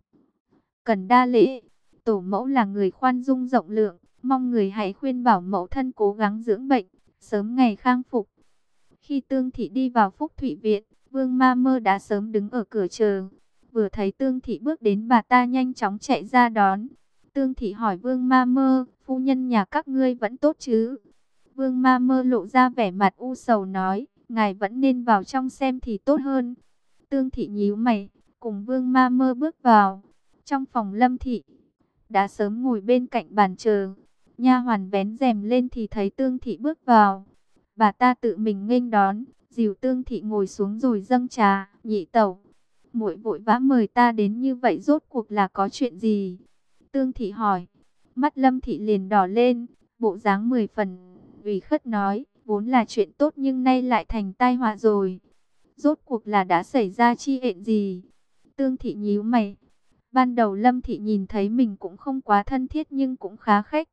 cần đa lễ, tổ mẫu là người khoan dung rộng lượng, mong người hãy khuyên bảo mẫu thân cố gắng dưỡng bệnh, sớm ngày khang phục. Khi Tương Thị đi vào Phúc Thụy Viện, Vương Ma Mơ đã sớm đứng ở cửa chờ. Vừa thấy Tương Thị bước đến, bà ta nhanh chóng chạy ra đón. Tương Thị hỏi Vương Ma Mơ, phu nhân nhà các ngươi vẫn tốt chứ? Vương Ma Mơ lộ ra vẻ mặt u sầu nói, ngài vẫn nên vào trong xem thì tốt hơn. Tương Thị nhíu mày, cùng Vương Ma Mơ bước vào. Trong phòng Lâm Thị đã sớm ngồi bên cạnh bàn chờ. Nha hoàn vén rèm lên thì thấy Tương Thị bước vào. Bà ta tự mình nghênh đón, dìu Tương Thị ngồi xuống rồi dâng trà. Nhị tẩu, muội vội vã mời ta đến như vậy rốt cuộc là có chuyện gì? Tương Thị hỏi. Mắt Lâm Thị liền đỏ lên, bộ dáng mười phần ủy khuất nói, vốn là chuyện tốt nhưng nay lại thành tai họa rồi. Rốt cuộc là đã xảy ra chi chuyện gì? Tương Thị nhíu mày. Ban đầu Lâm Thị nhìn thấy mình cũng không quá thân thiết nhưng cũng khá khách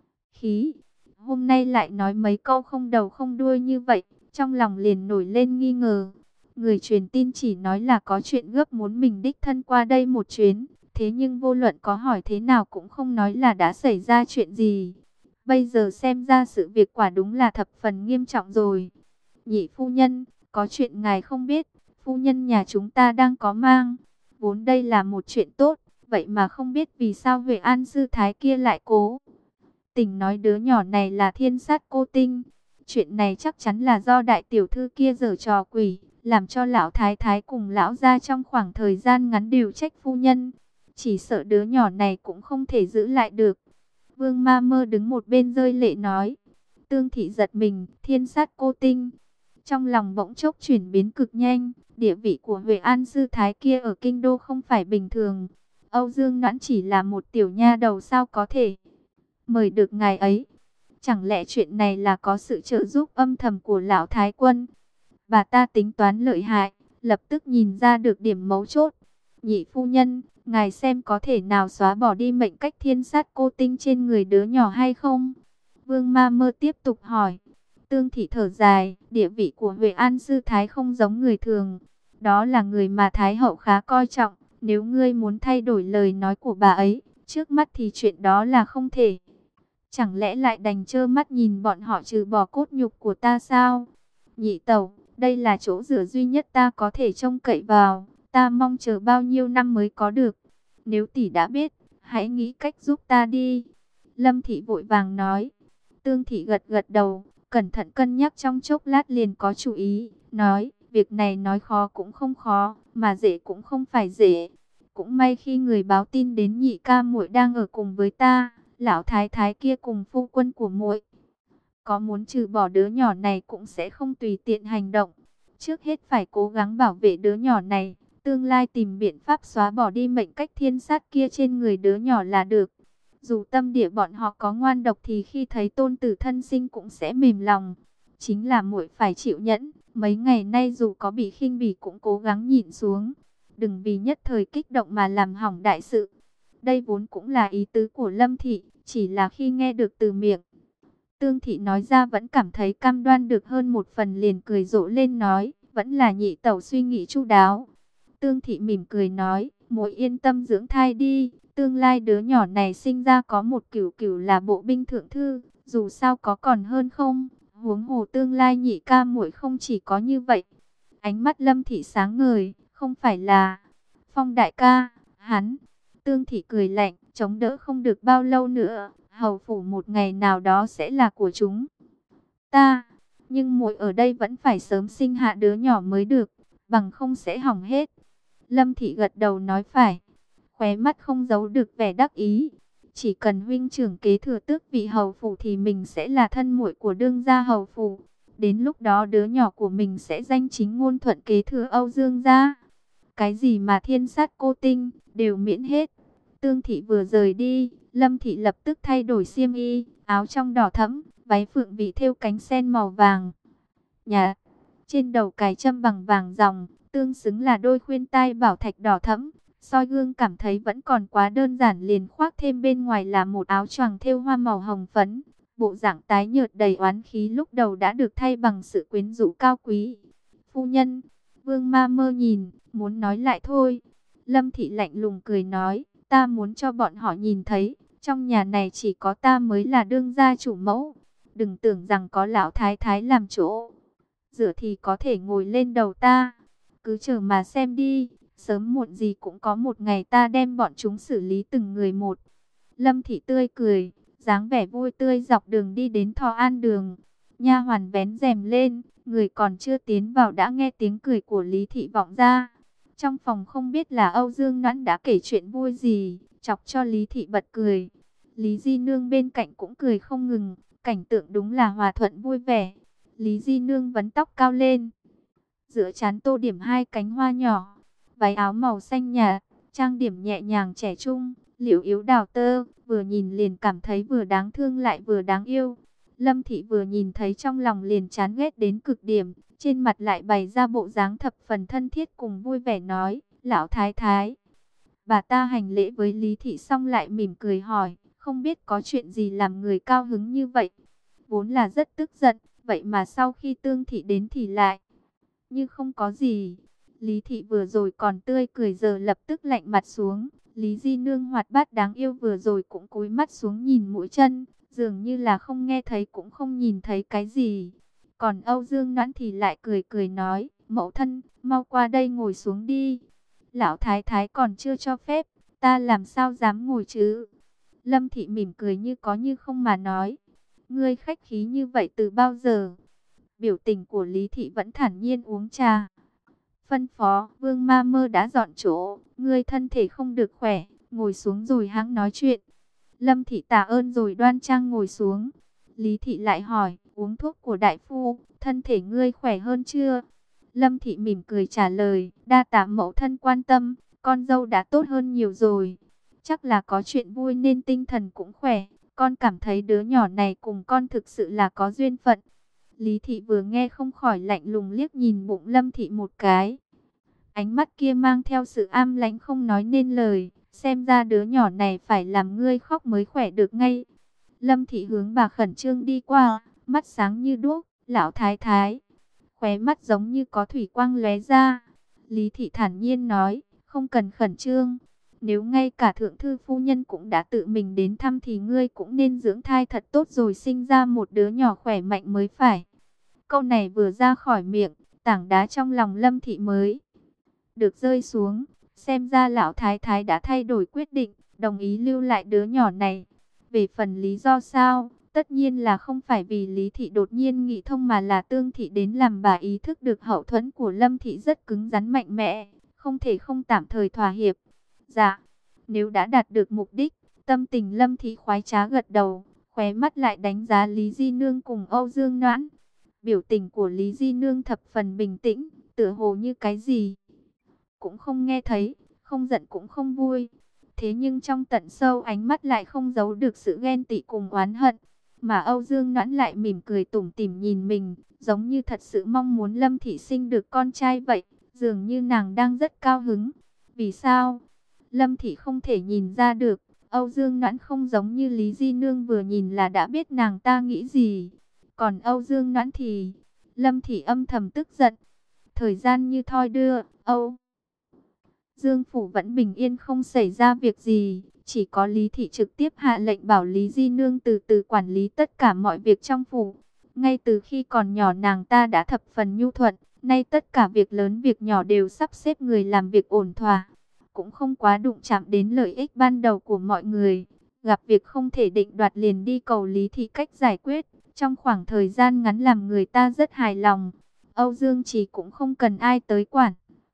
khí. Hôm nay lại nói mấy câu không đầu không đuôi như vậy, trong lòng liền nổi lên nghi ngờ. Người truyền tin chỉ nói là có chuyện gấp muốn mình đích thân qua đây một chuyến, thế nhưng vô luận có hỏi thế nào cũng không nói là đã xảy ra chuyện gì. Bây giờ xem ra sự việc quả đúng là thập phần nghiêm trọng rồi. Nhị phu nhân, có chuyện ngài không biết, phu nhân nhà chúng ta đang có mang. Vốn đây là một chuyện tốt, vậy mà không biết vì sao Huệ An sư thái kia lại cố tình nói đứa nhỏ này là thiên sát cô tinh. Chuyện này chắc chắn là do đại tiểu thư kia giở trò quỷ, làm cho lão thái thái cùng lão gia trong khoảng thời gian ngắn đều trách phu nhân. Chỉ sợ đứa nhỏ này cũng không thể giữ lại được. Vương Ma Mơ đứng một bên rơi lệ nói, Tương Thị giật mình, thiên sát cô tinh. Trong lòng bỗng chốc chuyển biến cực nhanh, địa vị của Huệ An sư thái kia ở kinh đô không phải bình thường. Âu Dương Noãn chỉ là một tiểu nha đầu sao có thể mời được ngài ấy. Chẳng lẽ chuyện này là có sự trợ giúp âm thầm của lão thái quân? Bà ta tính toán lợi hại, lập tức nhìn ra được điểm mấu chốt. Nhị phu nhân, ngài xem có thể nào xóa bỏ đi mệnh cách thiên sát cô tinh trên người đứa nhỏ hay không? Vương Ma Mơ tiếp tục hỏi. Tương Thị thở dài, địa vị của Huệ An sư thái không giống người thường. Đó là người mà Thái hậu khá coi trọng. Nếu ngươi muốn thay đổi lời nói của bà ấy, trước mắt thì chuyện đó là không thể. Chẳng lẽ lại đành trơ mắt nhìn bọn họ trừ bỏ cốt nhục của ta sao? Nhị tẩu, đây là chỗ dựa duy nhất ta có thể trông cậy vào. Ta mong chờ bao nhiêu năm mới có được. Nếu tỷ đã biết, hãy nghĩ cách giúp ta đi. Lâm Thị vội vàng nói. Tương Thị gật gật đầu, cẩn thận cân nhắc trong chốc lát liền có chủ ý. Nói, việc này nói khó cũng không khó, mà dễ cũng không phải dễ. Cũng may khi người báo tin đến nhị ca muội đang ở cùng với ta, lão thái thái kia cùng phu quân của muội có muốn trừ bỏ đứa nhỏ này cũng sẽ không tùy tiện hành động. Trước hết phải cố gắng bảo vệ đứa nhỏ này, tương lai tìm biện pháp xóa bỏ đi mệnh cách thiên sát kia trên người đứa nhỏ là được. Dù tâm địa bọn họ có ngoan độc thì khi thấy tôn tử thân sinh cũng sẽ mềm lòng. Chính là muội phải chịu nhẫn, mấy ngày nay dù có bị khinh bỉ cũng cố gắng nhịn xuống. Đừng vì nhất thời kích động mà làm hỏng đại sự. Đây vốn cũng là ý tứ của Lâm Thị, chỉ là khi nghe được từ miệng Tương Thị nói ra vẫn cảm thấy cam đoan được hơn một phần, liền cười rộ lên nói, vẫn là nhị tẩu suy nghĩ chu đáo. Tương Thị mỉm cười nói, muội yên tâm dưỡng thai đi, tương lai đứa nhỏ này sinh ra có một cửu cửu là bộ binh thượng thư, dù sao có còn hơn không, huống hồ tương lai nhị ca muội không chỉ có như vậy. Ánh mắt Lâm Thị sáng ngời, không phải là Phong đại ca, hắn. Tương Thị cười lạnh, chống đỡ không được bao lâu nữa, hầu phủ một ngày nào đó sẽ là của chúng ta. Nhưng muội ở đây vẫn phải sớm sinh hạ đứa nhỏ mới được, bằng không sẽ hỏng hết. Lâm Thị gật đầu nói phải, khóe mắt không giấu được vẻ đắc ý. Chỉ cần huynh trưởng kế thừa tước vị hầu phủ thì mình sẽ là thân muội của đương gia hầu phủ. Đến lúc đó đứa nhỏ của mình sẽ danh chính ngôn thuận kế thừa Âu Dương gia. Cái gì mà thiên sát cô tinh, đều miễn hết. Tương Thị vừa rời đi, Lâm Thị lập tức thay đổi xiêm y, áo trong đỏ thẫm, váy phượng bị thêu cánh sen màu vàng nhà, trên đầu cài châm bằng vàng ròng, tương xứng là đôi khuyên tai bảo thạch đỏ thẫm. Soi gương cảm thấy vẫn còn quá đơn giản, liền khoác thêm bên ngoài là một áo choàng thêu hoa màu hồng phấn. Bộ dạng tái nhợt đầy oán khí lúc đầu đã được thay bằng sự quyến rũ cao quý. Phu nhân, Vương Ma Mơ nhìn, muốn nói lại thôi. Lâm Thị lạnh lùng cười nói, ta muốn cho bọn họ nhìn thấy, trong nhà này chỉ có ta mới là đương gia chủ mẫu. Đừng tưởng rằng có lão thái thái làm chỗ dựa thì có thể ngồi lên đầu ta. Cứ chờ mà xem đi, sớm muộn gì cũng có một ngày ta đem bọn chúng xử lý từng người một. Lâm Thị tươi cười, dáng vẻ vui tươi dọc đường đi đến Thọ An đường. Nha hoàn vén rèm lên, người còn chưa tiến vào đã nghe tiếng cười của Lý Thị vọng ra. Trong phòng không biết là Âu Dương Noãn đã kể chuyện vui gì, chọc cho Lý Thị bật cười. Lý Di Nương bên cạnh cũng cười không ngừng, cảnh tượng đúng là hòa thuận vui vẻ. Lý Di Nương vấn tóc cao lên, giữa trán tô điểm hai cánh hoa nhỏ, váy áo màu xanh nhạt, trang điểm nhẹ nhàng trẻ trung, liễu yếu đào tơ, vừa nhìn liền cảm thấy vừa đáng thương lại vừa đáng yêu. Lâm Thị vừa nhìn thấy trong lòng liền chán ghét đến cực điểm, trên mặt lại bày ra bộ dáng thập phần thân thiết cùng vui vẻ nói, lão thái thái. Bà ta hành lễ với Lý Thị xong lại mỉm cười hỏi, không biết có chuyện gì làm người cao hứng như vậy. Vốn là rất tức giận, vậy mà sau khi Tương Thị đến thì lại như không có gì. Lý Thị vừa rồi còn tươi cười giờ lập tức lạnh mặt xuống. Lý Di Nương hoạt bát đáng yêu vừa rồi cũng cúi mắt xuống nhìn mũi chân, dường như là không nghe thấy cũng không nhìn thấy cái gì. Còn Âu Dương Noãn thì lại cười cười nói, mẫu thân, mau qua đây ngồi xuống đi. Lão thái thái còn chưa cho phép, ta làm sao dám ngồi chứ. Lâm Thị mỉm cười như có như không mà nói, ngươi khách khí như vậy từ bao giờ? Biểu tình của Lý Thị vẫn thản nhiên uống trà. Phân phó, Vương Ma Mơ đã dọn chỗ, ngươi thân thể không được khỏe, ngồi xuống rồi hãng nói chuyện. Lâm Thị tạ ơn rồi đoan trang ngồi xuống. Lý Thị lại hỏi, uống thuốc của đại phu, thân thể ngươi khỏe hơn chưa? Lâm Thị mỉm cười trả lời, đa tạ mẫu thân quan tâm, con dâu đã tốt hơn nhiều rồi. Chắc là có chuyện vui nên tinh thần cũng khỏe. Con cảm thấy đứa nhỏ này cùng con thực sự là có duyên phận. Lý Thị vừa nghe không khỏi lạnh lùng liếc nhìn bụng Lâm Thị một cái. Ánh mắt kia mang theo sự am lãnh không nói nên lời. Xem ra đứa nhỏ này phải làm ngươi khóc mới khỏe được ngay. Lâm Thị hướng bà khẩn trương đi qua, mắt sáng như đuốc, lão thái thái. Khóe mắt giống như có thủy quang lóe ra. Lý Thị thản nhiên nói, không cần khẩn trương. Nếu ngay cả thượng thư phu nhân cũng đã tự mình đến thăm thì ngươi cũng nên dưỡng thai thật tốt rồi sinh ra một đứa nhỏ khỏe mạnh mới phải. Câu này vừa ra khỏi miệng, tảng đá trong lòng Lâm Thị mới được rơi xuống. Xem ra lão thái thái đã thay đổi quyết định, đồng ý lưu lại đứa nhỏ này. Về phần lý do sao, tất nhiên là không phải vì Lý Thị đột nhiên nghĩ thông mà là Tương Thị đến làm bà ý thức được hậu thuẫn của Lâm Thị rất cứng rắn mạnh mẽ, không thể không tạm thời thỏa hiệp. Dạ, nếu đã đạt được mục đích, tâm tình Lâm Thị khoái trá gật đầu, khóe mắt lại đánh giá Lý Di Nương cùng Âu Dương Noãn. Biểu tình của Lý Di Nương thập phần bình tĩnh, tựa hồ như cái gì cũng không nghe thấy, không giận cũng không vui. Thế nhưng trong tận sâu ánh mắt lại không giấu được sự ghen tị cùng oán hận. Mà Âu Dương Noãn lại mỉm cười tủm tỉm nhìn mình, giống như thật sự mong muốn Lâm Thị sinh được con trai vậy, dường như nàng đang rất cao hứng. Vì sao? Lâm Thị không thể nhìn ra được, Âu Dương Noãn không giống như Lý Di Nương vừa nhìn là đã biết nàng ta nghĩ gì. Còn Âu Dương Noãn thì, Lâm Thị âm thầm tức giận. Thời gian như thoi đưa, Âu Dương Phủ vẫn bình yên không xảy ra việc gì. Chỉ có Lý Thị trực tiếp hạ lệnh bảo Lý Di Nương từ từ quản lý tất cả mọi việc trong phủ. Ngay từ khi còn nhỏ nàng ta đã thập phần nhu thuận, nay tất cả việc lớn việc nhỏ đều sắp xếp người làm việc ổn thỏa. Cũng không quá đụng chạm đến lợi ích ban đầu của mọi người. Gặp việc không thể định đoạt liền đi cầu Lý Thị cách giải quyết. Trong khoảng thời gian ngắn làm người ta rất hài lòng. Âu Dương Trì cũng không cần ai tới quản.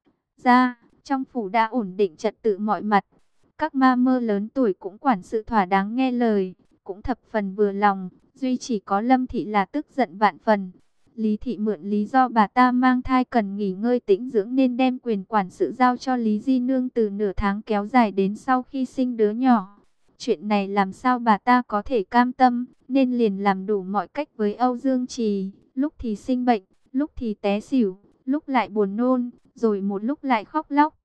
Ra, trong phủ đã ổn định trật tự mọi mặt. Các ma mơ lớn tuổi cũng quản sự thỏa đáng nghe lời, cũng thập phần vừa lòng. Duy chỉ có Lâm Thị là tức giận vạn phần. Lý Thị mượn lý do bà ta mang thai cần nghỉ ngơi tĩnh dưỡng nên đem quyền quản sự giao cho Lý Di Nương từ nửa tháng kéo dài đến sau khi sinh đứa nhỏ. Chuyện này làm sao bà ta có thể cam tâm, nên liền làm đủ mọi cách với Âu Dương Trì. Lúc thì sinh bệnh, lúc thì té xỉu, lúc lại buồn nôn, rồi một lúc lại khóc lóc,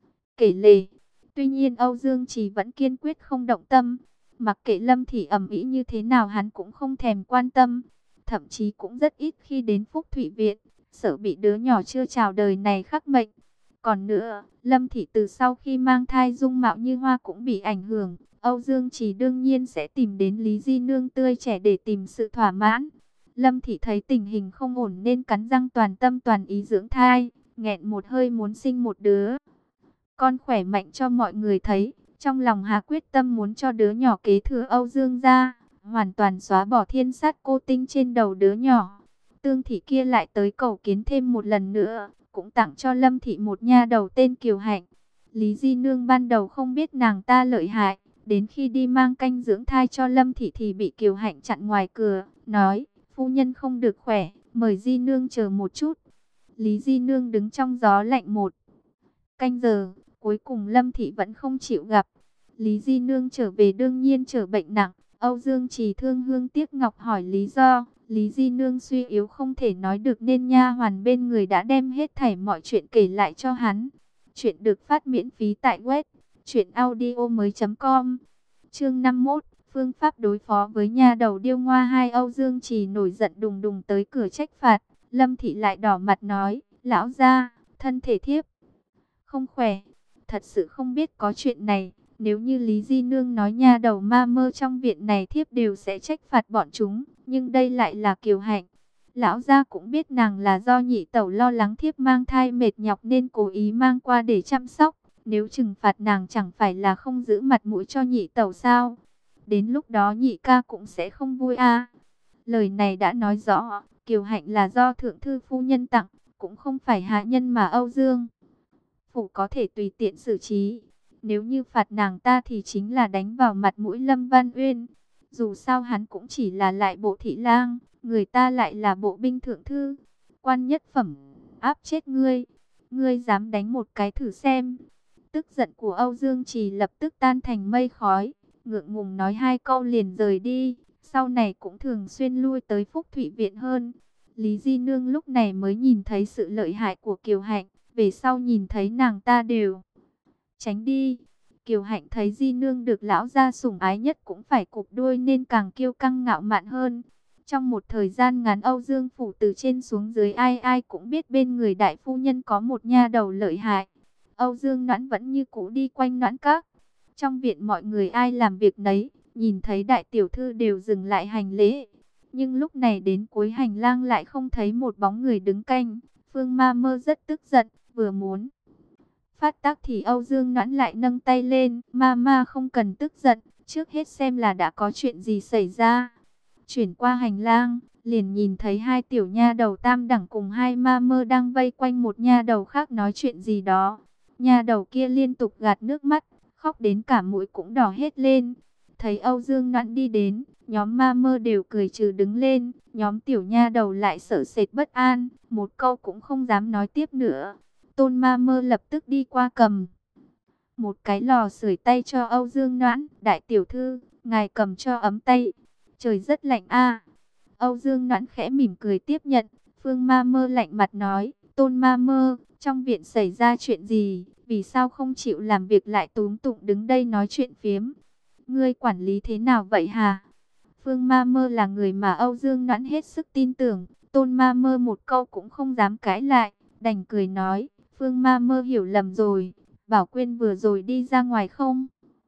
kể lể. Tuy nhiên Âu Dương Trì vẫn kiên quyết không động tâm. Mặc kệ Lâm Thị ầm ĩ như thế nào hắn cũng không thèm quan tâm. Thậm chí cũng rất ít khi đến Phúc Thụy Viện, sợ bị đứa nhỏ chưa chào đời này khắc mệnh. Còn nữa, Lâm Thị từ sau khi mang thai dung mạo như hoa cũng bị ảnh hưởng. Âu Dương Trì đương nhiên sẽ tìm đến Lý Di Nương tươi trẻ để tìm sự thỏa mãn. Lâm Thị thấy tình hình không ổn nên cắn răng toàn tâm toàn ý dưỡng thai, nghẹn một hơi muốn sinh một đứa con khỏe mạnh cho mọi người thấy. Trong lòng hà quyết tâm muốn cho đứa nhỏ kế thừa Âu Dương gia, hoàn toàn xóa bỏ thiên sát cô tinh trên đầu đứa nhỏ. Tương Thị kia lại tới cầu kiến thêm một lần nữa, cũng tặng cho Lâm Thị một nha đầu tên Kiều Hạnh. Lý Di Nương ban đầu không biết nàng ta lợi hại, đến khi đi mang canh dưỡng thai cho Lâm Thị thì bị Kiều Hạnh chặn ngoài cửa, nói, phu nhân không được khỏe, mời Di Nương chờ một chút. Lý Di Nương đứng trong gió lạnh một canh giờ, cuối cùng Lâm Thị vẫn không chịu gặp. Lý Di Nương trở về đương nhiên trở bệnh nặng. Âu Dương Trì thương hương tiếc ngọc hỏi lý do. Lý Di Nương suy yếu không thể nói được nên nha hoàn bên người đã đem hết thảy mọi chuyện kể lại cho hắn. Chuyện được phát miễn phí tại web truyện audio mới chấm com. Chương năm mươi mốt, phương pháp đối phó với nha đầu điêu ngoa hai. Âu Dương Trì nổi giận đùng đùng tới cửa trách phạt. Lâm Thị lại đỏ mặt nói, lão gia, thân thể thiếp không khỏe, thật sự không biết có chuyện này. Nếu như Lý Di Nương nói nha đầu ma mơ trong viện này thiếp đều sẽ trách phạt bọn chúng, nhưng đây lại là Kiều Hạnh. Lão gia cũng biết nàng là do nhị tẩu lo lắng thiếp mang thai mệt nhọc nên cố ý mang qua để chăm sóc. Nếu trừng phạt nàng chẳng phải là không giữ mặt mũi cho nhị tẩu sao? Đến lúc đó nhị ca cũng sẽ không vui à. Lời này đã nói rõ, Kiều Hạnh là do thượng thư phu nhân tặng, cũng không phải hạ nhân mà Âu Dương Phủ có thể tùy tiện xử trí. Nếu như phạt nàng ta thì chính là đánh vào mặt mũi Lâm Văn Uyên. Dù sao hắn cũng chỉ là lại bộ thị lang, người ta lại là bộ binh thượng thư, quan nhất phẩm, áp chết ngươi. Ngươi dám đánh một cái thử xem. Tức giận của Âu Dương Trì lập tức tan thành mây khói, ngượng ngùng nói hai câu liền rời đi. Sau này cũng thường xuyên lui tới Phúc Thụy Viện hơn. Lý Di Nương lúc này mới nhìn thấy sự lợi hại của Kiều Hạnh, về sau nhìn thấy nàng ta đều tránh đi. Kiều Hạnh thấy Di Nương được lão gia sủng ái nhất cũng phải cụp đuôi nên càng kiêu căng ngạo mạn hơn. Trong một thời gian ngắn Âu Dương phủ từ trên xuống dưới ai ai cũng biết bên người đại phu nhân có một nha đầu lợi hại. Âu Dương Noãn vẫn như cũ đi quanh Noãn Các. Trong viện mọi người ai làm việc nấy, nhìn thấy đại tiểu thư đều dừng lại hành lễ. Nhưng lúc này đến cuối hành lang lại không thấy một bóng người đứng canh. Phương Ma Mơ rất tức giận, vừa muốn phát tác thì Âu Dương Noãn lại nâng tay lên. Ma ma không cần tức giận, trước hết xem là đã có chuyện gì xảy ra. Chuyển qua hành lang, liền nhìn thấy hai tiểu nha đầu tam đẳng cùng hai ma mơ đang vây quanh một nha đầu khác nói chuyện gì đó. Nha đầu kia liên tục gạt nước mắt, khóc đến cả mũi cũng đỏ hết lên. Thấy Âu Dương Noãn đi đến, nhóm ma mơ đều cười trừ đứng lên, nhóm tiểu nha đầu lại sợ sệt bất an, một câu cũng không dám nói tiếp nữa. Tôn ma mơ lập tức đi qua cầm một cái lò sưởi tay cho Âu Dương Noãn. Đại tiểu thư, ngài cầm cho ấm tay, trời rất lạnh a. Âu Dương Noãn khẽ mỉm cười tiếp nhận. Phương Ma Mơ lạnh mặt nói, Tôn Ma Mơ, trong viện xảy ra chuyện gì, vì sao không chịu làm việc lại túm tụng đứng đây nói chuyện phiếm? Ngươi quản lý thế nào vậy hả? Phương Ma Mơ là người mà Âu Dương Noãn hết sức tin tưởng, Tôn Ma Mơ một câu cũng không dám cãi lại, đành cười nói, Phương Ma Mơ hiểu lầm rồi, Bảo Quyên vừa rồi đi ra ngoài không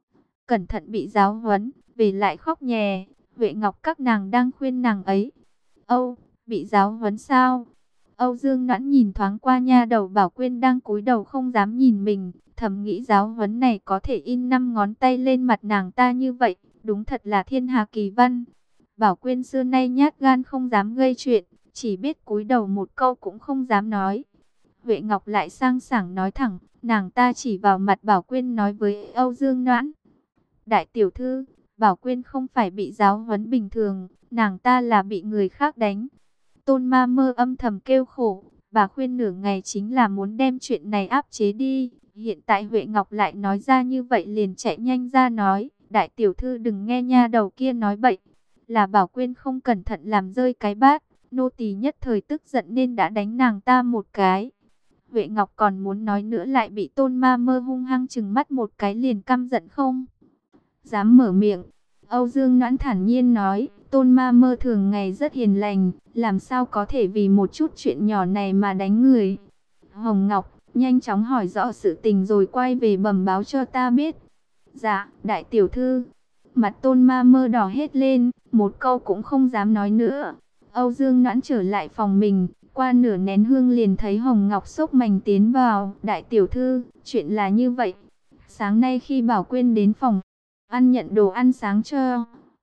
cẩn thận bị giáo huấn, về lại khóc nhè. Huệ Ngọc các nàng đang khuyên nàng ấy. Âu, bị giáo huấn sao? Âu Dương Noãn nhìn thoáng qua nha đầu Bảo Quyên đang cúi đầu không dám nhìn mình, thầm nghĩ giáo huấn này có thể in năm ngón tay lên mặt nàng ta như vậy, đúng thật là thiên hà kỳ văn. Bảo Quyên xưa nay nhát gan không dám gây chuyện, chỉ biết cúi đầu một câu cũng không dám nói. Huệ Ngọc lại sang sảng nói thẳng, nàng ta chỉ vào mặt Bảo Quyên nói với Âu Dương Noãn. Đại tiểu thư, Bảo Quyên không phải bị giáo huấn bình thường, nàng ta là bị người khác đánh. Tôn Ma Mơ âm thầm kêu khổ, bà khuyên nửa ngày chính là muốn đem chuyện này áp chế đi. Hiện tại Huệ Ngọc lại nói ra như vậy liền chạy nhanh ra nói, đại tiểu thư đừng nghe nha đầu kia nói bậy. Là Bảo Quyên không cẩn thận làm rơi cái bát, nô tỳ nhất thời tức giận nên đã đánh nàng ta một cái. Huệ Ngọc còn muốn nói nữa lại bị Tôn Ma Mơ hung hăng trừng mắt một cái liền căm giận không dám mở miệng. Âu Dương Noãn thản nhiên nói, Tôn Ma Mơ thường ngày rất hiền lành, làm sao có thể vì một chút chuyện nhỏ này mà đánh người. Hồng Ngọc, nhanh chóng hỏi rõ sự tình rồi quay về bẩm báo cho ta biết. Dạ, đại tiểu thư. Mặt Tôn Ma Mơ đỏ hết lên, một câu cũng không dám nói nữa. Âu Dương Noãn trở lại phòng mình, qua nửa nén hương liền thấy Hồng Ngọc xốc mành tiến vào. Đại tiểu thư, chuyện là như vậy. Sáng nay khi Bảo Quyên đến phòng ăn nhận đồ ăn sáng cho